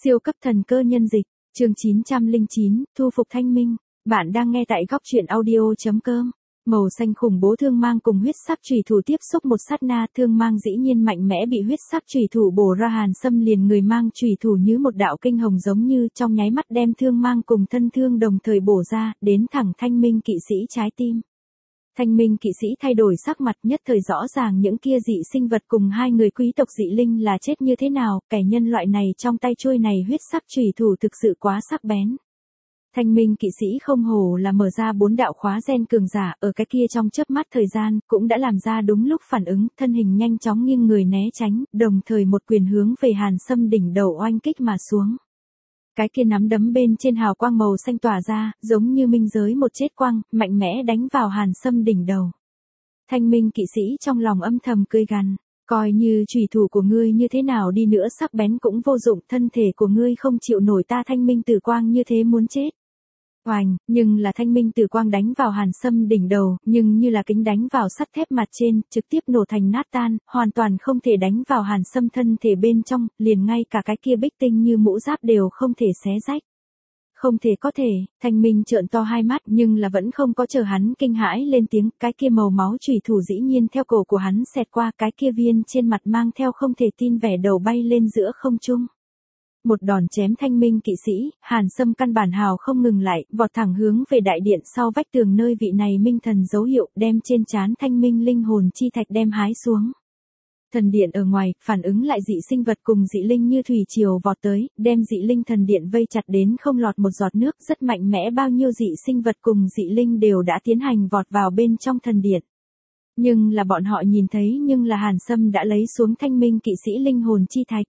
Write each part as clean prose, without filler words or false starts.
Siêu cấp thần cơ nhân dịch, chương 909, thu phục thanh minh. Bạn đang nghe tại góc truyện audio.com. Màu xanh khủng bố thương mang cùng huyết sắc chủy thủ tiếp xúc một sát na, thương mang dĩ nhiên mạnh mẽ bị huyết sắc chủy thủ bổ ra, Hàn Sâm liền người mang chủy thủ như một đạo kinh hồng giống như trong nháy mắt đem thương mang cùng thân thương đồng thời bổ ra, đến thẳng thanh minh kỵ sĩ trái tim. Thanh minh kỵ sĩ thay đổi sắc mặt, nhất thời rõ ràng những kia dị sinh vật cùng hai người quý tộc dị linh là chết như thế nào, kẻ nhân loại này trong tay chuôi này huyết sắc chủy thủ thực sự quá sắc bén. Thanh minh kỵ sĩ không hổ là mở ra 4 đạo khóa gen cường giả, ở cái kia trong chớp mắt thời gian, cũng đã làm ra đúng lúc phản ứng, thân hình nhanh chóng nghiêng người né tránh, đồng thời một quyền hướng về Hàn Sâm đỉnh đầu oanh kích mà xuống. Cái kia nắm đấm bên trên hào quang màu xanh tỏa ra, giống như minh giới một chết quang, mạnh mẽ đánh vào Hàn Sâm đỉnh đầu. Thanh minh kỵ sĩ trong lòng âm thầm cười gằn, coi như chủy thủ của ngươi như thế nào đi nữa sắc bén cũng vô dụng, thân thể của ngươi không chịu nổi ta thanh minh tử quang như thế muốn chết. Oành, nhưng là thanh minh tử quang đánh vào Hàn Sâm đỉnh đầu, nhưng như là kính đánh vào sắt thép mặt trên, trực tiếp nổ thành nát tan, hoàn toàn không thể đánh vào Hàn Sâm thân thể bên trong, liền ngay cả cái kia bích tinh như mũ giáp đều không thể xé rách. Không thể có thể, thanh minh trợn to hai mắt nhưng là vẫn không có chờ hắn kinh hãi lên tiếng, cái kia màu máu chủy thủ dĩ nhiên theo cổ của hắn xẹt qua, cái kia viên trên mặt mang theo không thể tin vẻ đầu bay lên giữa không trung. Một đòn chém thanh minh kỵ sĩ, Hàn Sâm căn bản hào không ngừng lại, vọt thẳng hướng về đại điện sau vách tường nơi vị này minh thần dấu hiệu, đem trên trán thanh minh linh hồn chi thạch đem hái xuống. Thần điện ở ngoài, phản ứng lại dị sinh vật cùng dị linh như thủy triều vọt tới, đem dị linh thần điện vây chặt đến không lọt một giọt nước, rất mạnh mẽ, bao nhiêu dị sinh vật cùng dị linh đều đã tiến hành vọt vào bên trong thần điện. Nhưng là bọn họ nhìn thấy nhưng là Hàn Sâm đã lấy xuống thanh minh kỵ sĩ linh hồn chi thạch.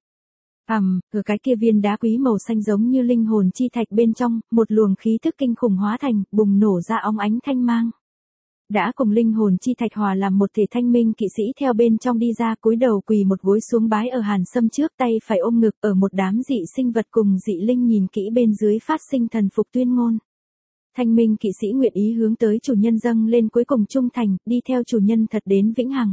Ở cái kia viên đá quý màu xanh giống như linh hồn chi thạch bên trong, một luồng khí thức kinh khủng hóa thành, bùng nổ ra óng ánh thanh mang. Đã cùng linh hồn chi thạch hòa làm một thể thanh minh kỵ sĩ theo bên trong đi ra, cúi đầu quỳ một gối xuống bái ở Hàn Sâm trước, tay phải ôm ngực, ở một đám dị sinh vật cùng dị linh nhìn kỹ bên dưới phát sinh thần phục tuyên ngôn. Thanh minh kỵ sĩ nguyện ý hướng tới chủ nhân dâng lên cuối cùng trung thành, đi theo chủ nhân thật đến vĩnh hằng.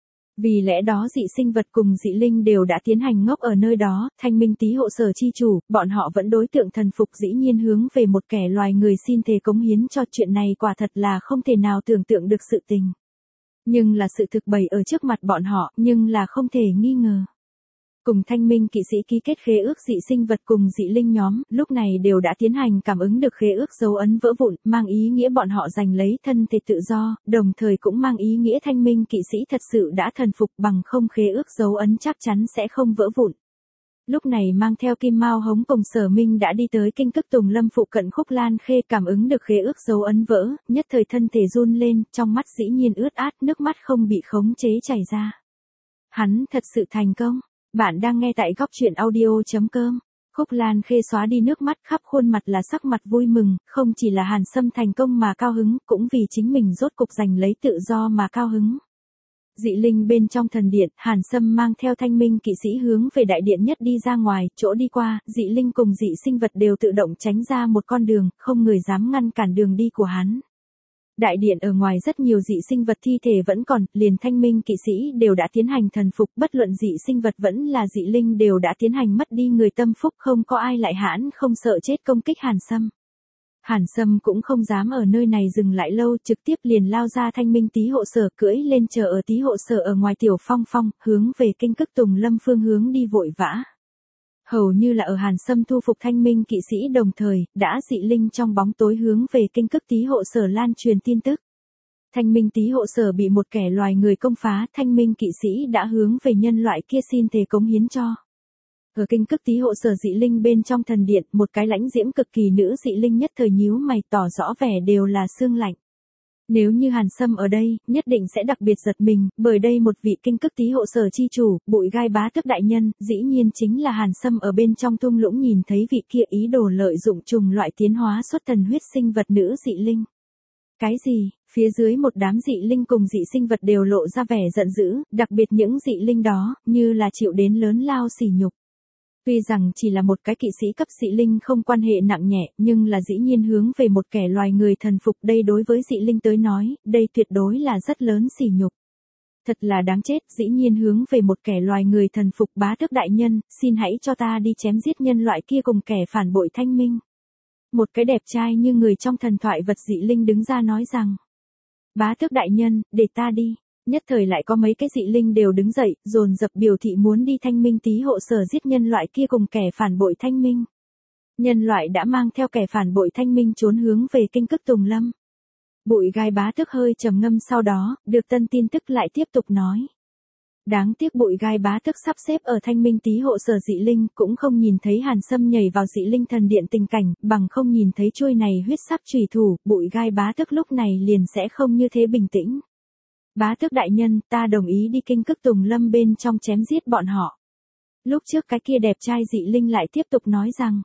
Vì lẽ đó dị sinh vật cùng dị linh đều đã tiến hành ngốc ở nơi đó, thanh minh tý hộ sở chi chủ, bọn họ vẫn đối tượng thần phục, dĩ nhiên hướng về một kẻ loài người xin thề cống hiến cho, chuyện này quả thật là không thể nào tưởng tượng được sự tình. Nhưng là sự thực bày ở trước mặt bọn họ, nhưng là không thể nghi ngờ. Cùng thanh minh kỵ sĩ ký kết khế ước dị sinh vật cùng dị linh nhóm, lúc này đều đã tiến hành cảm ứng được khế ước dấu ấn vỡ vụn, mang ý nghĩa bọn họ giành lấy thân thể tự do, đồng thời cũng mang ý nghĩa thanh minh kỵ sĩ thật sự đã thần phục, bằng không khế ước dấu ấn chắc chắn sẽ không vỡ vụn. Lúc này mang theo Kim Mao Hống cùng Sở Minh đã đi tới kinh cực Tùng Lâm phụ cận Khúc Lan Khê, cảm ứng được khế ước dấu ấn vỡ, nhất thời thân thể run lên, trong mắt dĩ nhiên ướt át, nước mắt không bị khống chế chảy ra. Hắn thật sự thành công. Bạn đang nghe tại góc truyện audio.com. Khúc Lan Khê xóa đi nước mắt, khắp khuôn mặt là sắc mặt vui mừng, không chỉ là Hàn Sâm thành công mà cao hứng, cũng vì chính mình rốt cục giành lấy tự do mà cao hứng. Dị linh bên trong thần điện, Hàn Sâm mang theo thanh minh kỵ sĩ hướng về đại điện nhất đi ra ngoài, chỗ đi qua, dị linh cùng dị sinh vật đều tự động tránh ra một con đường, không người dám ngăn cản đường đi của hắn. Đại điện ở ngoài rất nhiều dị sinh vật thi thể vẫn còn, liền thanh minh kỵ sĩ đều đã tiến hành thần phục, bất luận dị sinh vật vẫn là dị linh đều đã tiến hành mất đi người tâm phúc, không có ai lại hãn không sợ chết công kích Hàn Sâm. Hàn Sâm cũng không dám ở nơi này dừng lại lâu, trực tiếp liền lao ra thanh minh tý hộ sở, cưỡi lên chờ ở tý hộ sở ở ngoài tiểu phong phong, hướng về kinh cực Tùng Lâm phương hướng đi vội vã. Hầu như là ở Hàn Sâm thu phục thanh minh kỵ sĩ đồng thời, đã dị linh trong bóng tối hướng về kinh cực tý hộ sở lan truyền tin tức. Thanh minh tý hộ sở bị một kẻ loài người công phá, thanh minh kỵ sĩ đã hướng về nhân loại kia xin thề cống hiến cho. Ở kinh cực tý hộ sở dị linh bên trong thần điện, một cái lãnh diễm cực kỳ nữ dị linh nhất thời nhíu mày, tỏ rõ vẻ đều là xương lạnh. Nếu như Hàn Sâm ở đây, nhất định sẽ đặc biệt giật mình, bởi đây một vị kinh cực tý hộ sở chi chủ, Bụi Gai bá tước đại nhân, dĩ nhiên chính là Hàn Sâm ở bên trong thung lũng nhìn thấy vị kia ý đồ lợi dụng trùng loại tiến hóa xuất thần huyết sinh vật nữ dị linh. Cái gì? Phía dưới một đám dị linh cùng dị sinh vật đều lộ ra vẻ giận dữ, đặc biệt những dị linh đó, như là chịu đến lớn lao sỉ nhục. Tuy rằng chỉ là một cái kỵ sĩ cấp dị linh không quan hệ nặng nhẹ, nhưng là dĩ nhiên hướng về một kẻ loài người thần phục, đây đối với dị linh tới nói, đây tuyệt đối là rất lớn sỉ nhục. Thật là đáng chết, dĩ nhiên hướng về một kẻ loài người thần phục. Bá tước đại nhân, xin hãy cho ta đi chém giết nhân loại kia cùng kẻ phản bội Thanh Minh. Một cái đẹp trai như người trong thần thoại vật dị linh đứng ra nói rằng, bá tước đại nhân, để ta đi. Nhất thời lại có mấy cái dị linh đều đứng dậy, dồn dập biểu thị muốn đi Thanh Minh Tý hộ sở giết nhân loại kia cùng kẻ phản bội Thanh Minh. Nhân loại đã mang theo kẻ phản bội Thanh Minh trốn hướng về Kinh Cức Tùng Lâm. Bụi gai bá tước hơi trầm ngâm, sau đó, được tân tin tức lại tiếp tục nói. Đáng tiếc bụi gai bá tước sắp xếp ở Thanh Minh Tý hộ sở dị linh, cũng không nhìn thấy Hàn Sâm nhảy vào dị linh thần điện tình cảnh, bằng không nhìn thấy chuôi này huyết sắc chùy thủ, bụi gai bá tước lúc này liền sẽ không như thế bình tĩnh. Bá tước đại nhân, ta đồng ý đi Kinh Cức Tùng Lâm bên trong chém giết bọn họ. Lúc trước cái kia đẹp trai dị linh lại tiếp tục nói rằng.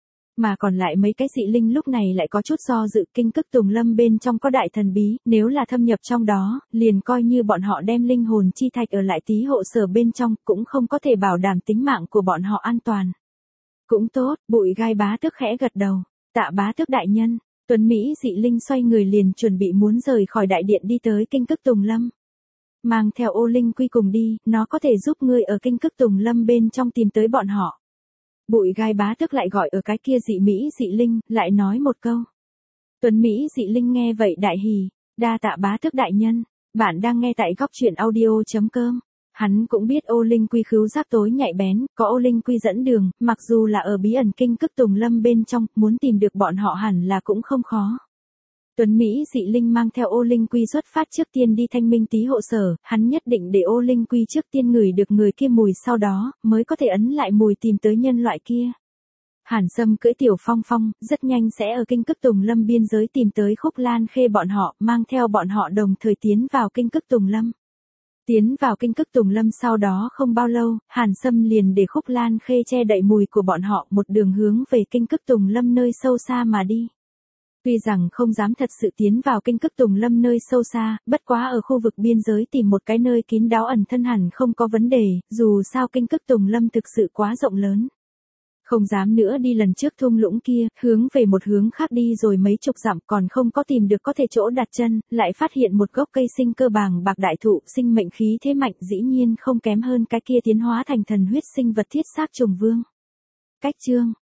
Mà còn lại mấy cái dị linh lúc này lại có chút do dự. Kinh Cức Tùng Lâm bên trong có đại thần bí, nếu là thâm nhập trong đó, liền coi như bọn họ đem linh hồn chi thạch ở lại Tý hộ sở bên trong, cũng không có thể bảo đảm tính mạng của bọn họ an toàn. Cũng tốt, bụi gai bá tước khẽ gật đầu. Tạ bá tước đại nhân. Tuấn Mỹ dị linh xoay người liền chuẩn bị muốn rời khỏi đại điện đi tới Kinh Cức Tùng Lâm. Mang theo ô linh quy cùng đi, nó có thể giúp ngươi ở Kinh Cức Tùng Lâm bên trong tìm tới bọn họ. Bụi gai bá tước lại gọi ở cái kia dị Mỹ dị linh, lại nói một câu. Tuấn Mỹ dị linh nghe vậy đại hỉ, đa tạ bá tước đại nhân, bạn đang nghe tại góc truyện audio.com. Hắn cũng biết ô linh quy khứu giác tối nhạy bén, có ô linh quy dẫn đường, mặc dù là ở bí ẩn Kinh Cức Tùng Lâm bên trong, muốn tìm được bọn họ hẳn là cũng không khó. Tuấn Mỹ dị linh mang theo ô linh quy xuất phát trước tiên đi Thanh Minh Tý hộ sở, hắn nhất định để ô linh quy trước tiên ngửi được người kia mùi, sau đó, mới có thể ấn lại mùi tìm tới nhân loại kia. Hàn Sâm cưỡi tiểu phong phong, rất nhanh sẽ ở Kinh Cức Tùng Lâm biên giới tìm tới Khúc Lan Khê bọn họ, mang theo bọn họ đồng thời tiến vào Kinh Cức Tùng Lâm. Tiến vào Kinh Cức Tùng Lâm sau đó không bao lâu, Hàn Sâm liền để Khúc Lan Khê che đậy mùi của bọn họ, một đường hướng về Kinh Cức Tùng Lâm nơi sâu xa mà đi. Tuy rằng không dám thật sự tiến vào Kinh Cức Tùng Lâm nơi sâu xa, bất quá ở khu vực biên giới tìm một cái nơi kín đáo ẩn thân hẳn không có vấn đề, dù sao Kinh Cức Tùng Lâm thực sự quá rộng lớn. Không dám nữa đi lần trước thung lũng kia, hướng về một hướng khác đi rồi mấy chục dặm còn không có tìm được có thể chỗ đặt chân, lại phát hiện một gốc cây sinh cơ bàng bạc đại thụ, sinh mệnh khí thế mạnh, dĩ nhiên không kém hơn cái kia tiến hóa thành thần huyết sinh vật Thiết Xác Trùng Vương. Cách chương